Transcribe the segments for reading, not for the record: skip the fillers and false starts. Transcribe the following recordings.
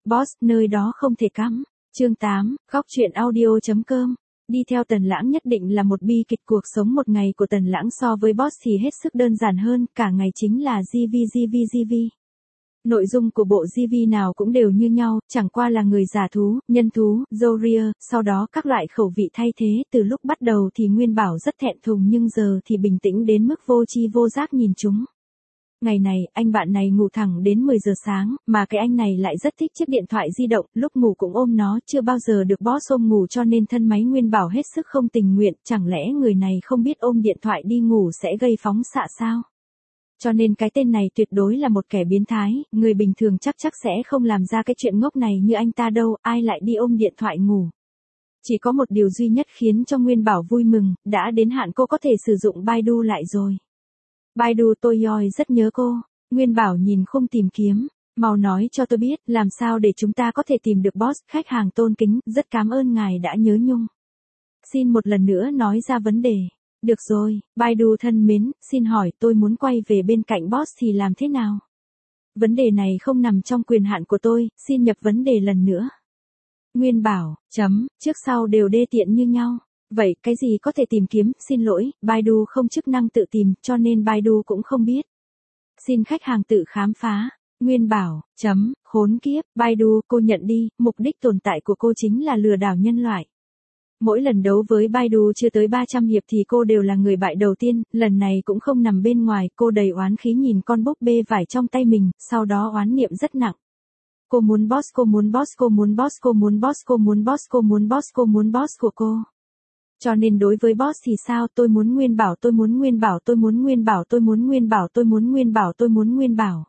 Boss, nơi đó không thể cắm. Chương 8, góc truyện audio.com. Đi theo Tần Lãng nhất định là một bi kịch. Cuộc sống một ngày của Tần Lãng so với Boss thì hết sức đơn giản hơn, cả ngày chính là GV. Nội dung của bộ GV nào cũng đều như nhau, chẳng qua là người giả thú, nhân thú, Zoria, sau đó các loại khẩu vị thay thế. Từ lúc bắt đầu thì Nguyên Bảo rất thẹn thùng nhưng giờ thì bình tĩnh đến mức vô tri vô giác nhìn chúng. Ngày này, anh bạn này ngủ thẳng đến 10 giờ sáng, mà cái anh này lại rất thích chiếc điện thoại di động, lúc ngủ cũng ôm nó, chưa bao giờ được Boss ôm ngủ cho nên thân máy Nguyên Bảo hết sức không tình nguyện, chẳng lẽ người này không biết ôm điện thoại đi ngủ sẽ gây phóng xạ sao? Cho nên cái tên này tuyệt đối là một kẻ biến thái, người bình thường chắc sẽ không làm ra cái chuyện ngốc này như anh ta đâu, ai lại đi ôm điện thoại ngủ. Chỉ có một điều duy nhất khiến cho Nguyên Bảo vui mừng, đã đến hạn cô có thể sử dụng Baidu lại rồi. Baidu tôi yoi rất nhớ cô. Nguyên Bảo nhìn khung tìm kiếm. Mau nói cho tôi biết, làm sao để chúng ta có thể tìm được Boss, khách hàng tôn kính, rất cảm ơn ngài đã nhớ nhung. Xin một lần nữa nói ra vấn đề. Được rồi, Baidu thân mến, xin hỏi tôi muốn quay về bên cạnh Boss thì làm thế nào? Vấn đề này không nằm trong quyền hạn của tôi, xin nhập vấn đề lần nữa. Nguyên Bảo, trước sau đều đê tiện như nhau. Vậy, cái gì có thể tìm kiếm, xin lỗi, Baidu không chức năng tự tìm, cho nên Baidu cũng không biết. Xin khách hàng tự khám phá. Nguyên Bảo, khốn kiếp, Baidu, cô nhận đi, mục đích tồn tại của cô chính là lừa đảo nhân loại. Mỗi lần đấu với Baidu chưa tới 300 hiệp thì cô đều là người bại đầu tiên, lần này cũng không nằm bên ngoài, cô đầy oán khí nhìn con búp bê vải trong tay mình, sau đó oán niệm rất nặng. Cô muốn Boss, cô muốn Boss, cô muốn Boss, cô muốn Boss, cô muốn Boss, cô muốn Boss, cô muốn Boss của cô. Cho nên đối với Boss thì sao, tôi muốn Nguyên Bảo, tôi muốn Nguyên Bảo, tôi muốn Nguyên Bảo, tôi muốn Nguyên Bảo, tôi muốn Nguyên Bảo, tôi muốn Nguyên Bảo.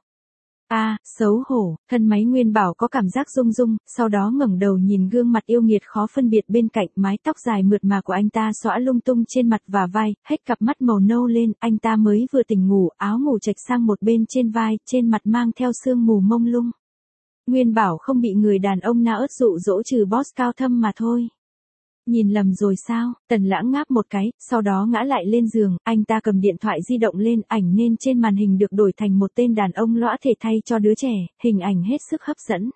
Xấu hổ, thân máy Nguyên Bảo có cảm giác rung rung, sau đó ngẩng đầu nhìn gương mặt yêu nghiệt khó phân biệt bên cạnh, mái tóc dài mượt mà của anh ta xõa lung tung trên mặt và vai, hết cặp mắt màu nâu lên, anh ta mới vừa tỉnh ngủ, áo ngủ chệch sang một bên trên vai, trên mặt mang theo sương mù mông lung. Nguyên Bảo không bị người đàn ông nào ớt dụ dỗ trừ Boss cao thâm mà thôi. Nhìn lầm rồi sao? Tần Lãng ngáp một cái, sau đó ngã lại lên giường, anh ta cầm điện thoại di động lên, ảnh nên trên màn hình được đổi thành một tên đàn ông lõa thể thay cho đứa trẻ, hình ảnh hết sức hấp dẫn.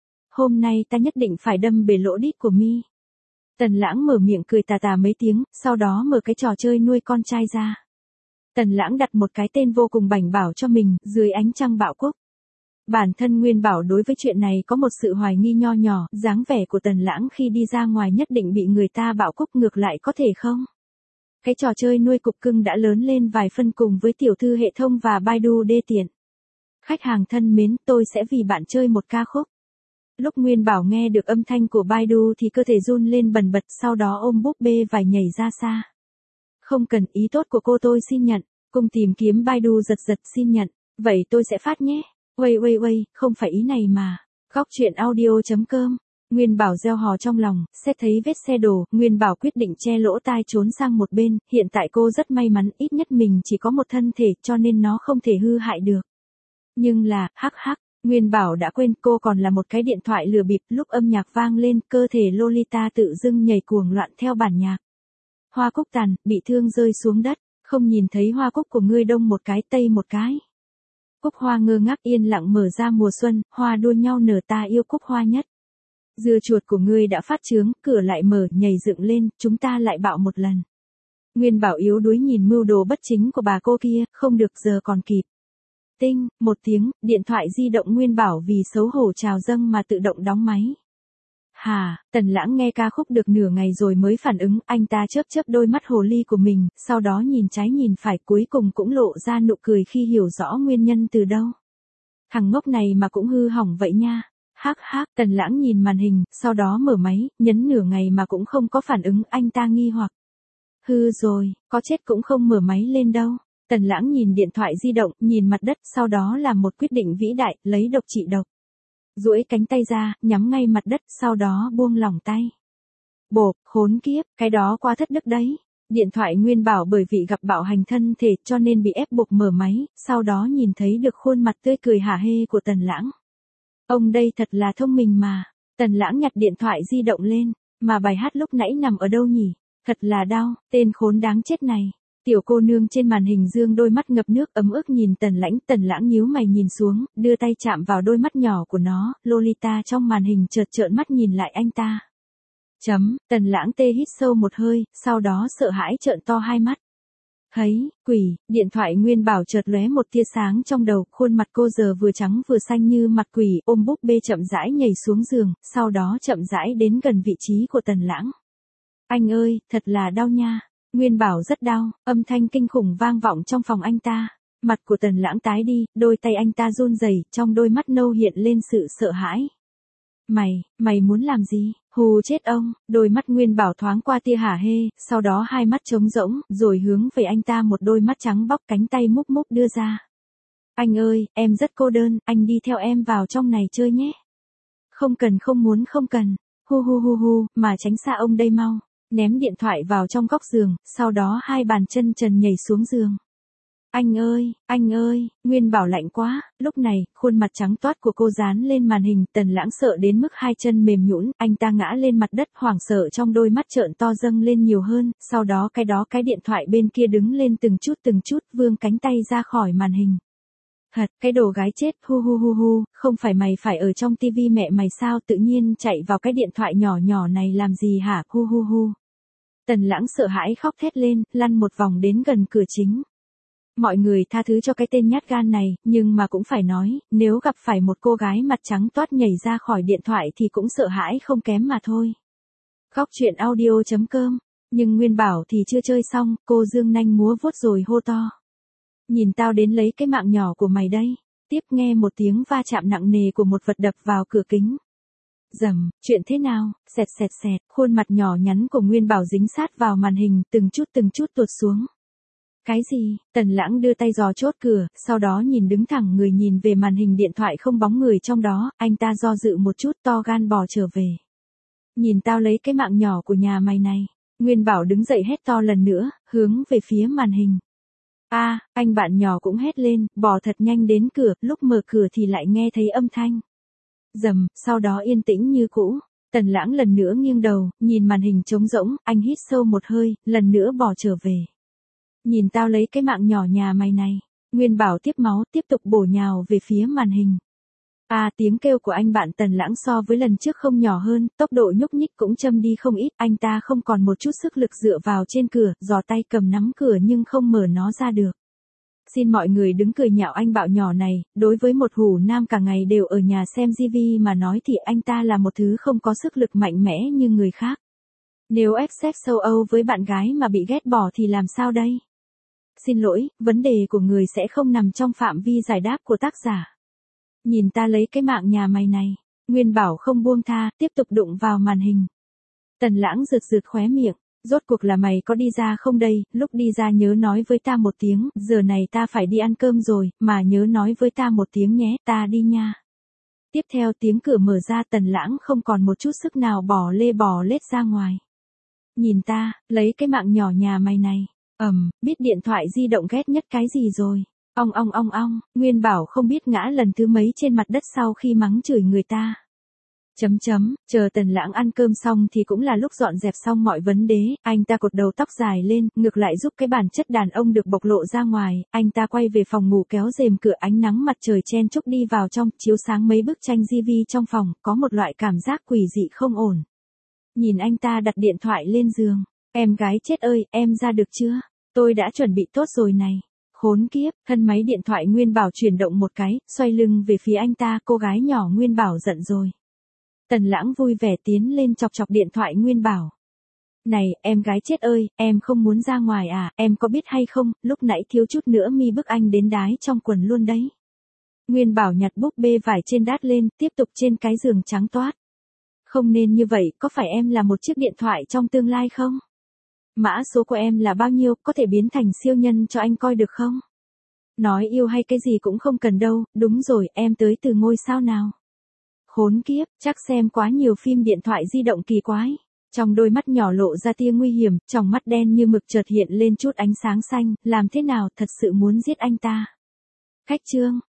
Hôm nay ta nhất định phải đâm bể lỗ đít của mi. Tần Lãng mở miệng cười tà tà mấy tiếng, sau đó mở cái trò chơi nuôi con trai ra. Tần Lãng đặt một cái tên vô cùng bảnh bảo cho mình, dưới ánh trăng bạo quốc. Bản thân Nguyên Bảo đối với chuyện này có một sự hoài nghi nho nhỏ, dáng vẻ của Tần Lãng khi đi ra ngoài nhất định bị người ta bạo cúc ngược lại có thể không? Cái trò chơi nuôi cục cưng đã lớn lên vài phân cùng với tiểu thư hệ thống và Baidu đê tiện. Khách hàng thân mến, tôi sẽ vì bạn chơi một ca khúc. Lúc Nguyên Bảo nghe được âm thanh của Baidu thì cơ thể run lên bần bật, sau đó ôm búp bê vải nhảy ra xa. Không cần, ý tốt của cô tôi xin nhận. Cùng tìm kiếm Baidu giật xin nhận. Vậy tôi sẽ phát nhé. Uầy, không phải ý này mà. Góc truyện audio.com. Nguyên Bảo gieo hò trong lòng, xét thấy vết xe đổ, Nguyên Bảo quyết định che lỗ tai trốn sang một bên, hiện tại cô rất may mắn, ít nhất mình chỉ có một thân thể cho nên nó không thể hư hại được. Nhưng là, Nguyên Bảo đã quên cô còn là một cái điện thoại lừa bịp, lúc âm nhạc vang lên, cơ thể Lolita tự dưng nhảy cuồng loạn theo bản nhạc. Hoa cúc tàn, bị thương rơi xuống đất, không nhìn thấy hoa cúc của ngươi đông một cái tây một cái. Cúc hoa ngơ ngác yên lặng mở ra mùa xuân, hoa đua nhau nở ta yêu cúc hoa nhất. Dưa chuột của ngươi đã phát trướng, cửa lại mở, nhảy dựng lên, chúng ta lại bạo một lần. Nguyên Bảo yếu đuối nhìn mưu đồ bất chính của bà cô kia, không được giờ còn kịp. Tinh, một tiếng, điện thoại di động Nguyên Bảo vì xấu hổ trào dâng mà tự động đóng máy. Tần Lãng nghe ca khúc được nửa ngày rồi mới phản ứng, anh ta chớp đôi mắt hồ ly của mình, sau đó nhìn trái nhìn phải cuối cùng cũng lộ ra nụ cười khi hiểu rõ nguyên nhân từ đâu. Thằng ngốc này mà cũng hư hỏng vậy nha. Tần Lãng nhìn màn hình, sau đó mở máy, nhấn nửa ngày mà cũng không có phản ứng, anh ta nghi hoặc. Hư rồi, có chết cũng không mở máy lên đâu. Tần Lãng nhìn điện thoại di động, nhìn mặt đất, sau đó làm một quyết định vĩ đại, lấy độc trị độc. Duỗi cánh tay ra, nhắm ngay mặt đất, sau đó buông lỏng tay. Bộp, khốn kiếp, cái đó quá thất đức đấy. Điện thoại Nguyên Bảo bởi vì gặp bạo hành thân thể cho nên bị ép buộc mở máy, sau đó nhìn thấy được khuôn mặt tươi cười hả hê của Tần Lãng. Ông đây thật là thông minh mà. Tần Lãng nhặt điện thoại di động lên, mà bài hát lúc nãy nằm ở đâu nhỉ? Thật là đau, tên khốn đáng chết này. Tiểu cô nương trên màn hình dương đôi mắt ngập nước ấm ức nhìn Tần Lãng nhíu mày nhìn xuống, đưa tay chạm vào đôi mắt nhỏ của nó, Lolita trong màn hình chợt trợn mắt nhìn lại anh ta. Tần Lãng tê hít sâu một hơi, sau đó sợ hãi trợn to hai mắt. Thấy, quỷ, điện thoại Nguyên Bảo chợt lóe một tia sáng trong đầu, khuôn mặt cô giờ vừa trắng vừa xanh như mặt quỷ, ôm búp bê chậm rãi nhảy xuống giường, sau đó chậm rãi đến gần vị trí của Tần Lãng. Anh ơi, thật là đau nha. Nguyên Bảo rất đau, âm thanh kinh khủng vang vọng trong phòng anh ta. Mặt của Tần Lãng tái đi, đôi tay anh ta run rẩy, trong đôi mắt nâu hiện lên sự sợ hãi. Mày muốn làm gì? Hù chết ông, đôi mắt Nguyên Bảo thoáng qua tia hả hê, sau đó hai mắt trống rỗng, rồi hướng về anh ta một đôi mắt trắng bóc cánh tay múc múc đưa ra. Anh ơi, em rất cô đơn, anh đi theo em vào trong này chơi nhé. Không cần không cần, hu, mà tránh xa ông đây mau. Ném điện thoại vào trong góc giường, sau đó hai bàn chân trần nhảy xuống giường. Anh ơi, Nguyên Bảo lạnh quá, lúc này, khuôn mặt trắng toát của cô dán lên màn hình, Tần Lãng sợ đến mức hai chân mềm nhũn, anh ta ngã lên mặt đất hoảng sợ trong đôi mắt trợn to dâng lên nhiều hơn, sau đó cái điện thoại bên kia đứng lên từng chút vươn cánh tay ra khỏi màn hình. Thật, cái đồ gái chết, hu, không phải mày phải ở trong tivi mẹ mày sao tự nhiên chạy vào cái điện thoại nhỏ này làm gì hả, hu. Tần Lãng sợ hãi khóc thét lên, lăn một vòng đến gần cửa chính. Mọi người tha thứ cho cái tên nhát gan này, nhưng mà cũng phải nói, nếu gặp phải một cô gái mặt trắng toát nhảy ra khỏi điện thoại thì cũng sợ hãi không kém mà thôi. Góc truyện audio.com, nhưng Nguyên Bảo thì chưa chơi xong, cô dương nanh múa vuốt rồi hô to. Nhìn tao đến lấy cái mạng nhỏ của mày đây. Tiếp nghe một tiếng va chạm nặng nề của một vật đập vào cửa kính. Dầm, chuyện thế nào, xẹt, khuôn mặt nhỏ nhắn của Nguyên Bảo dính sát vào màn hình, từng chút tuột xuống. Cái gì? Tần Lãng đưa tay giò chốt cửa, sau đó nhìn đứng thẳng người nhìn về màn hình điện thoại không bóng người trong đó, anh ta do dự một chút to gan bò trở về. Nhìn tao lấy cái mạng nhỏ của nhà mày này. Nguyên Bảo đứng dậy hét to lần nữa, hướng về phía màn hình. Anh bạn nhỏ cũng hét lên, bò thật nhanh đến cửa, lúc mở cửa thì lại nghe thấy âm thanh. Dầm, sau đó yên tĩnh như cũ. Tần Lãng lần nữa nghiêng đầu, nhìn màn hình trống rỗng, anh hít sâu một hơi, lần nữa bò trở về. Nhìn tao lấy cái mạng nhỏ nhà mày này. Nguyên Bảo tiếp máu, tiếp tục bổ nhào về phía màn hình. Tiếng kêu của anh bạn Tần Lãng so với lần trước không nhỏ hơn, tốc độ nhúc nhích cũng châm đi không ít, anh ta không còn một chút sức lực dựa vào trên cửa, giò tay cầm nắm cửa nhưng không mở nó ra được. Xin mọi người đứng cười nhạo anh bạo nhỏ này, đối với một hủ nam cả ngày đều ở nhà xem TV mà nói thì anh ta là một thứ không có sức lực mạnh mẽ như người khác. Nếu ép sex châu Âu với bạn gái mà bị ghét bỏ thì làm sao đây? Xin lỗi, vấn đề của người sẽ không nằm trong phạm vi giải đáp của tác giả. Nhìn ta lấy cái mạng nhà mày này. Nguyên Bảo không buông tha, tiếp tục đụng vào màn hình. Tần Lãng rượt khóe miệng. Rốt cuộc là mày có đi ra không đây, lúc đi ra nhớ nói với ta một tiếng, giờ này ta phải đi ăn cơm rồi, mà nhớ nói với ta một tiếng nhé, ta đi nha. Tiếp theo tiếng cửa mở ra, Tần Lãng không còn một chút sức nào bò lết ra ngoài. Nhìn ta, lấy cái mạng nhỏ nhà mày này. Biết điện thoại di động ghét nhất cái gì rồi. Ong, Nguyên Bảo không biết ngã lần thứ mấy trên mặt đất sau khi mắng chửi người ta. Chờ Tần Lãng ăn cơm xong thì cũng là lúc dọn dẹp xong mọi vấn đề, anh ta cột đầu tóc dài lên, ngược lại giúp cái bản chất đàn ông được bộc lộ ra ngoài, anh ta quay về phòng ngủ kéo rèm cửa ánh nắng mặt trời chen chúc đi vào trong, chiếu sáng mấy bức tranh TV trong phòng, có một loại cảm giác quỷ dị không ổn. Nhìn anh ta đặt điện thoại lên giường, em gái chết ơi, em ra được chưa? Tôi đã chuẩn bị tốt rồi này. Khốn kiếp, thân máy điện thoại Nguyên Bảo chuyển động một cái, xoay lưng về phía anh ta, cô gái nhỏ Nguyên Bảo giận rồi. Tần Lãng vui vẻ tiến lên chọc điện thoại Nguyên Bảo. Này, em gái chết ơi, em không muốn ra ngoài à, em có biết hay không, lúc nãy thiếu chút nữa mi bức anh đến đái trong quần luôn đấy. Nguyên Bảo nhặt búp bê vải trên đát lên, tiếp tục trên cái giường trắng toát. Không nên như vậy, có phải em là một chiếc điện thoại trong tương lai không? Mã số của em là bao nhiêu, có thể biến thành siêu nhân cho anh coi được không? Nói yêu hay cái gì cũng không cần đâu, đúng rồi, em tới từ ngôi sao nào? Khốn kiếp, chắc xem quá nhiều phim điện thoại di động kỳ quái. Trong đôi mắt nhỏ lộ ra tia nguy hiểm, trong mắt đen như mực chợt hiện lên chút ánh sáng xanh, làm thế nào, thật sự muốn giết anh ta. Khách trương,